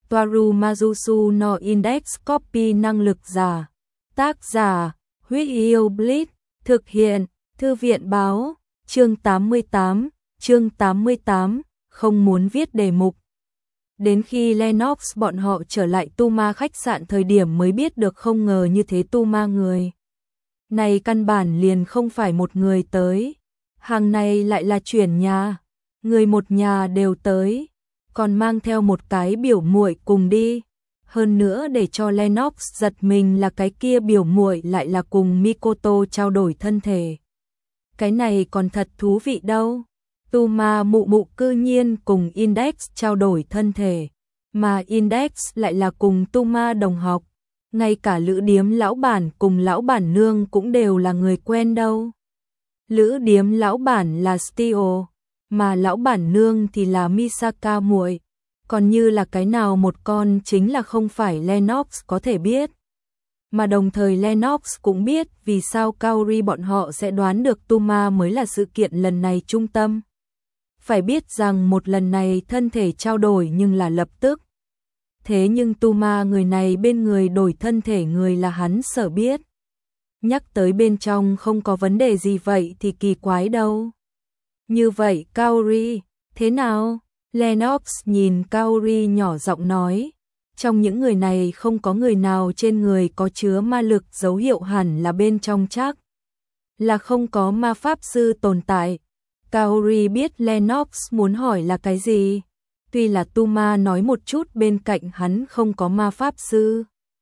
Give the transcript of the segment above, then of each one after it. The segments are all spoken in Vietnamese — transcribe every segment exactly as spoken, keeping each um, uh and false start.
Toaru Majusu no Index Copy năng lực giả. Tác giả, Huyết Yêu Blitz, thực hiện, Thư viện báo, chương tám mươi tám, chương tám mươi tám, không muốn viết đề mục. Đến khi Lennox bọn họ trở lại Tuma khách sạn thời điểm mới biết được không ngờ như thế Tuma người này căn bản liền không phải một người tới. Hàng này lại là chuyển nhà, người một nhà đều tới, còn mang theo một cái biểu muội cùng đi. Hơn nữa để cho Lennox giật mình là cái kia biểu muội lại là cùng Mikoto trao đổi thân thể. Cái này còn thật thú vị đâu. Tuma mụ mụ cư nhiên cùng Index trao đổi thân thể, mà Index lại là cùng Tuma đồng học. Ngay cả lữ điếm lão bản cùng lão bản nương cũng đều là người quen đâu. Lữ điếm lão bản là Stio, mà lão bản nương thì là Misaka muội. Còn như là cái nào một con chính là không phải Lennox có thể biết. Mà đồng thời Lennox cũng biết vì sao Kaori bọn họ sẽ đoán được Tuma mới là sự kiện lần này trung tâm. Phải biết rằng một lần này thân thể trao đổi nhưng là lập tức. Thế nhưng Tuma người này bên người đổi thân thể người là hắn sở biết. Nhắc tới bên trong không có vấn đề gì vậy thì kỳ quái đâu. Như vậy Kaori, thế nào? Lennox nhìn Kaori nhỏ giọng nói. Trong những người này không có người nào trên người có chứa ma lực, dấu hiệu hẳn là bên trong chắc là không có ma pháp sư tồn tại. Kaori biết Lennox muốn hỏi là cái gì. Tuy là Tuma nói một chút bên cạnh hắn không có ma pháp sư.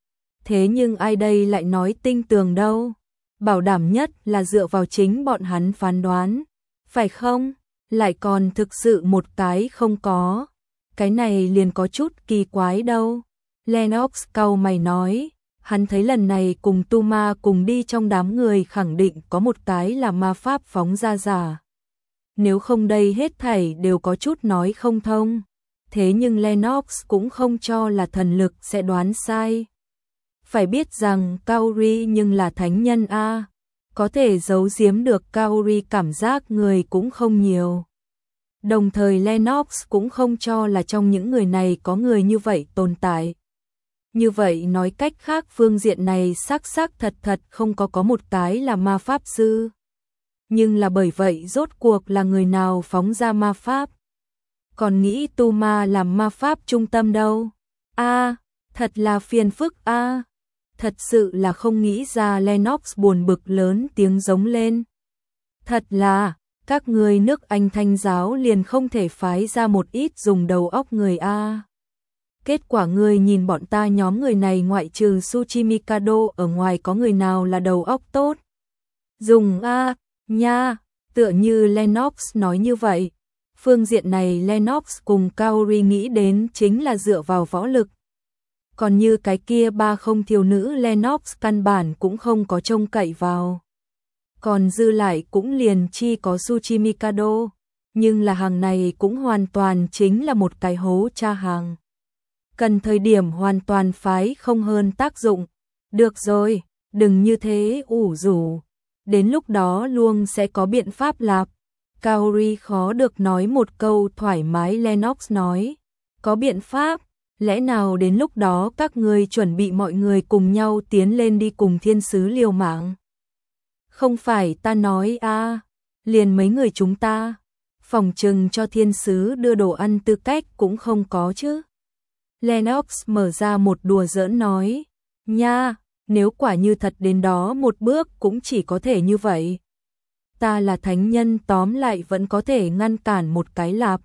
Thế nhưng ai đây lại nói tinh tường đâu. Bảo đảm nhất là dựa vào chính bọn hắn phán đoán. Phải không? Lại còn thực sự một cái không có. Cái này liền có chút kỳ quái đâu. Lennox cau mày nói. Hắn thấy lần này cùng Tuma cùng đi trong đám người khẳng định có một cái là ma pháp phóng ra giả. Nếu không đây hết thảy đều có chút nói không thông. Thế nhưng Lennox cũng không cho là thần lực sẽ đoán sai. Phải biết rằng Kaori nhưng là thánh nhân a, có thể giấu giếm được Kaori cảm giác người cũng không nhiều. Đồng thời Lennox cũng không cho là trong những người này có người như vậy tồn tại. Như vậy nói cách khác phương diện này xác xác thật thật không có có một cái là ma pháp sư. Nhưng là bởi vậy rốt cuộc là người nào phóng ra ma pháp? Còn nghĩ Tuma làm ma pháp trung tâm đâu? A, thật là phiền phức a. Thật sự là không nghĩ ra. Lennox buồn bực lớn tiếng giống lên. Thật là, các người nước Anh Thanh giáo liền không thể phái ra một ít dùng đầu óc người a. Kết quả người nhìn bọn ta nhóm người này ngoại trừ Tsuchimikado ở ngoài có người nào là đầu óc tốt? Dùng a, nha, tựa như Lennox nói như vậy. Phương diện này Lennox cùng Kaori nghĩ đến chính là dựa vào võ lực. Còn như cái kia ba không thiếu nữ Lennox căn bản cũng không có trông cậy vào. Còn dư lại cũng liền chi có Tsuchimikado. Nhưng là hàng này cũng hoàn toàn chính là một cái hố cha hàng. Cần thời điểm hoàn toàn phái không hơn tác dụng. Được rồi, đừng như thế ủ rủ. Đến lúc đó luôn sẽ có biện pháp lạp. Kaori khó được nói một câu thoải mái. Lennox nói. Có biện pháp, lẽ nào đến lúc đó các ngươi chuẩn bị mọi người cùng nhau tiến lên đi cùng thiên sứ liều mạng? Không phải ta nói a, à, liền mấy người chúng ta, phòng trừng cho thiên sứ đưa đồ ăn tư cách cũng không có chứ. Lennox mở ra một đùa giỡn nói. Nha, nếu quả như thật đến đó một bước cũng chỉ có thể như vậy. Ta là thánh nhân tóm lại vẫn có thể ngăn cản một cái lạp.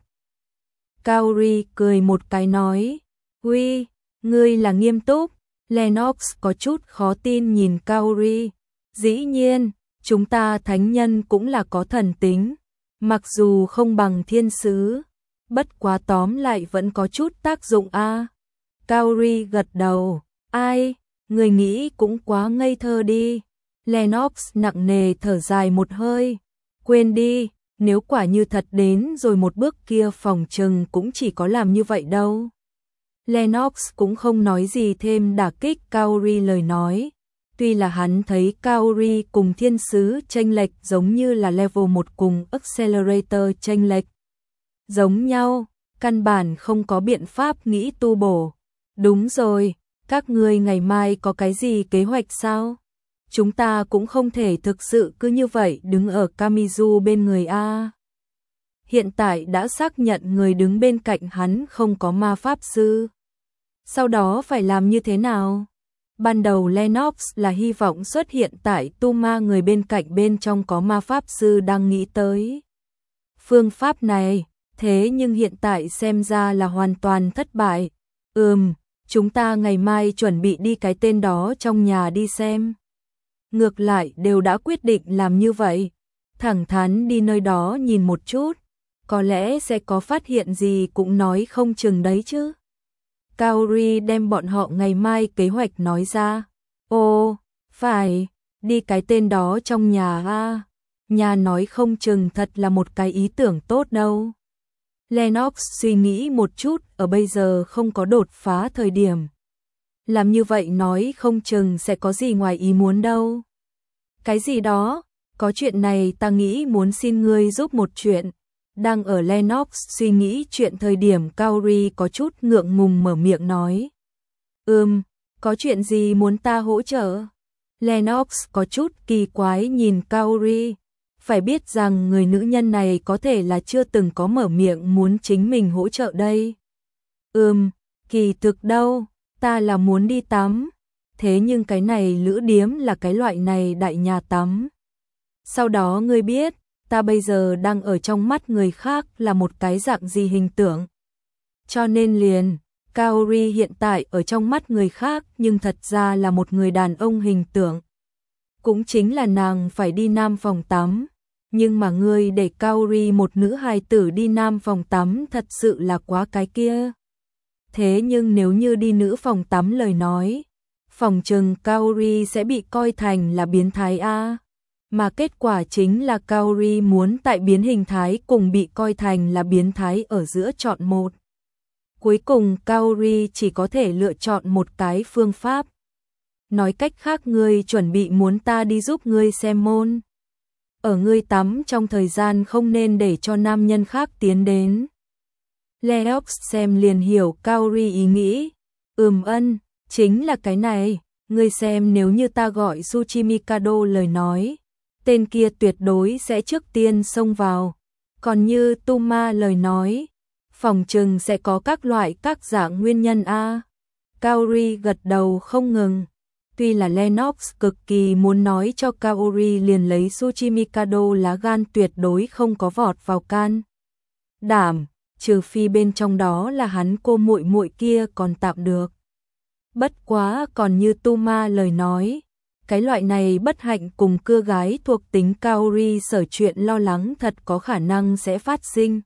Kaori cười một cái nói. Uy, ngươi là nghiêm túc. Lennox có chút khó tin nhìn Kaori. Dĩ nhiên, chúng ta thánh nhân cũng là có thần tính. Mặc dù không bằng thiên sứ, bất quá tóm lại vẫn có chút tác dụng a. À. Kaori gật đầu. Ai, người nghĩ cũng quá ngây thơ đi. Lennox nặng nề thở dài một hơi. Quên đi, nếu quả như thật đến rồi một bước kia phòng trừng cũng chỉ có làm như vậy đâu. Lennox cũng không nói gì thêm đả kích Kaori lời nói. Tuy là hắn thấy Kaori cùng thiên sứ chênh lệch giống như là level một cùng Accelerator chênh lệch giống nhau, căn bản không có biện pháp nghĩ tu bổ. Đúng rồi, các ngươi ngày mai có cái gì kế hoạch sao? Chúng ta cũng không thể thực sự cứ như vậy đứng ở Kamizu bên người a. Hiện tại đã xác nhận người đứng bên cạnh hắn không có ma pháp sư. Sau đó phải làm như thế nào? Ban đầu Lennox là hy vọng xuất hiện tại tu ma người bên cạnh bên trong có ma pháp sư đang nghĩ tới phương pháp này, thế nhưng hiện tại xem ra là hoàn toàn thất bại. Ừm, chúng ta ngày mai chuẩn bị đi cái tên đó trong nhà đi xem. Ngược lại đều đã quyết định làm như vậy, thẳng thắn đi nơi đó nhìn một chút, có lẽ sẽ có phát hiện gì cũng nói không chừng đấy chứ. Kaori đem bọn họ ngày mai kế hoạch nói ra. Ồ, phải, đi cái tên đó trong nhà a. Nhà nói không chừng thật là một cái ý tưởng tốt đâu. Lennox suy nghĩ một chút, ở bây giờ không có đột phá thời điểm. Làm như vậy nói không chừng sẽ có gì ngoài ý muốn đâu. Cái gì đó, có chuyện này ta nghĩ muốn xin ngươi giúp một chuyện. Đang ở Lennox suy nghĩ chuyện thời điểm Kaori có chút ngượng ngùng mở miệng nói. Ừm, có chuyện gì muốn ta hỗ trợ? Lennox có chút kỳ quái nhìn Kaori. Phải biết rằng người nữ nhân này có thể là chưa từng có mở miệng muốn chính mình hỗ trợ đây. Ừm, kỳ thực đâu, ta là muốn đi tắm. Thế nhưng cái này lữ điếm là cái loại này đại nhà tắm. Sau đó ngươi biết, ta bây giờ đang ở trong mắt người khác là một cái dạng gì hình tượng. Cho nên liền, Kaori hiện tại ở trong mắt người khác nhưng thật ra là một người đàn ông hình tượng. Cũng chính là nàng phải đi nam phòng tắm. Nhưng mà ngươi để Kaori một nữ hài tử đi nam phòng tắm thật sự là quá cái kia. Thế nhưng nếu như đi nữ phòng tắm lời nói, phòng trừng Kaori sẽ bị coi thành là biến thái a. Mà kết quả chính là Kaori muốn tại biến hình thái cùng bị coi thành là biến thái ở giữa chọn một. Cuối cùng Kaori chỉ có thể lựa chọn một cái phương pháp. Nói cách khác ngươi chuẩn bị muốn ta đi giúp ngươi xem môn. Ở ngươi tắm trong thời gian không nên để cho nam nhân khác tiến đến. Lennox xem liền hiểu Kaori ý nghĩ. Ừm ân, chính là cái này, ngươi xem nếu như ta gọi Tsuchimikado lời nói, tên kia tuyệt đối sẽ trước tiên xông vào. Còn như Tuma lời nói, phòng trừng sẽ có các loại các dạng nguyên nhân a. Kaori gật đầu không ngừng. Tuy là Lennox cực kỳ muốn nói cho Kaori liền lấy Tsuchimikado lá gan tuyệt đối không có vọt vào can đảm, trừ phi bên trong đó là hắn cô muội muội kia còn tạm được. Bất quá còn như Tuma lời nói, cái loại này bất hạnh cùng cưa gái thuộc tính Kaori sở chuyện lo lắng thật có khả năng sẽ phát sinh.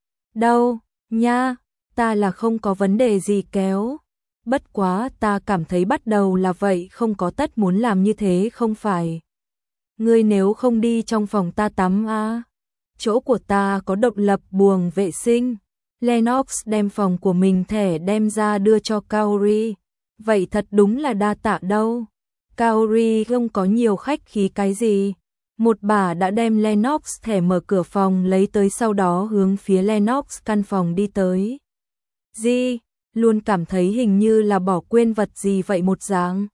Đâu, nha, ta là không có vấn đề gì kéo. Bất quá ta cảm thấy bắt đầu là vậy không có tất muốn làm như thế không phải. Ngươi nếu không đi trong phòng ta tắm a, chỗ của ta có độc lập buồng vệ sinh. Lennox đem phòng của mình thẻ đem ra đưa cho Kaori. Vậy thật đúng là đa tạ đâu. Kaori không có nhiều khách khí cái gì. Một bà đã đem Lennox thẻ mở cửa phòng lấy tới sau đó hướng phía Lennox căn phòng đi tới. Gì? Luôn cảm thấy hình như là bỏ quên vật gì vậy một dáng.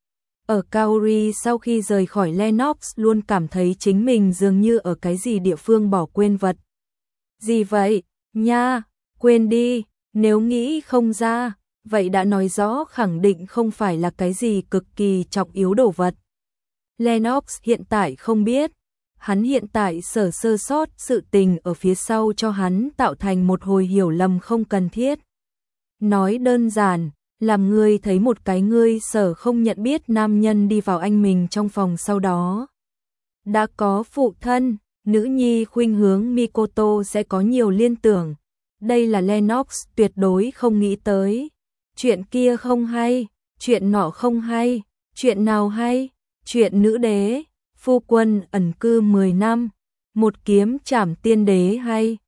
Ở Kaori sau khi rời khỏi Lennox luôn cảm thấy chính mình dường như ở cái gì địa phương bỏ quên vật. Gì vậy? Nha, quên đi, nếu nghĩ không ra, vậy đã nói rõ khẳng định không phải là cái gì cực kỳ trọng yếu đồ vật. Lennox hiện tại không biết, hắn hiện tại sở sơ sót sự tình ở phía sau cho hắn tạo thành một hồi hiểu lầm không cần thiết. Nói đơn giản, làm ngươi thấy một cái ngươi sở không nhận biết nam nhân đi vào anh mình trong phòng sau đó. Đã có phụ thân, nữ nhi khuynh hướng Mikoto sẽ có nhiều liên tưởng. Đây là Lennox tuyệt đối không nghĩ tới. Chuyện kia không hay, chuyện nọ không hay, chuyện nào hay, chuyện nữ đế, phu quân ẩn cư mười năm, một kiếm trảm tiên đế hay.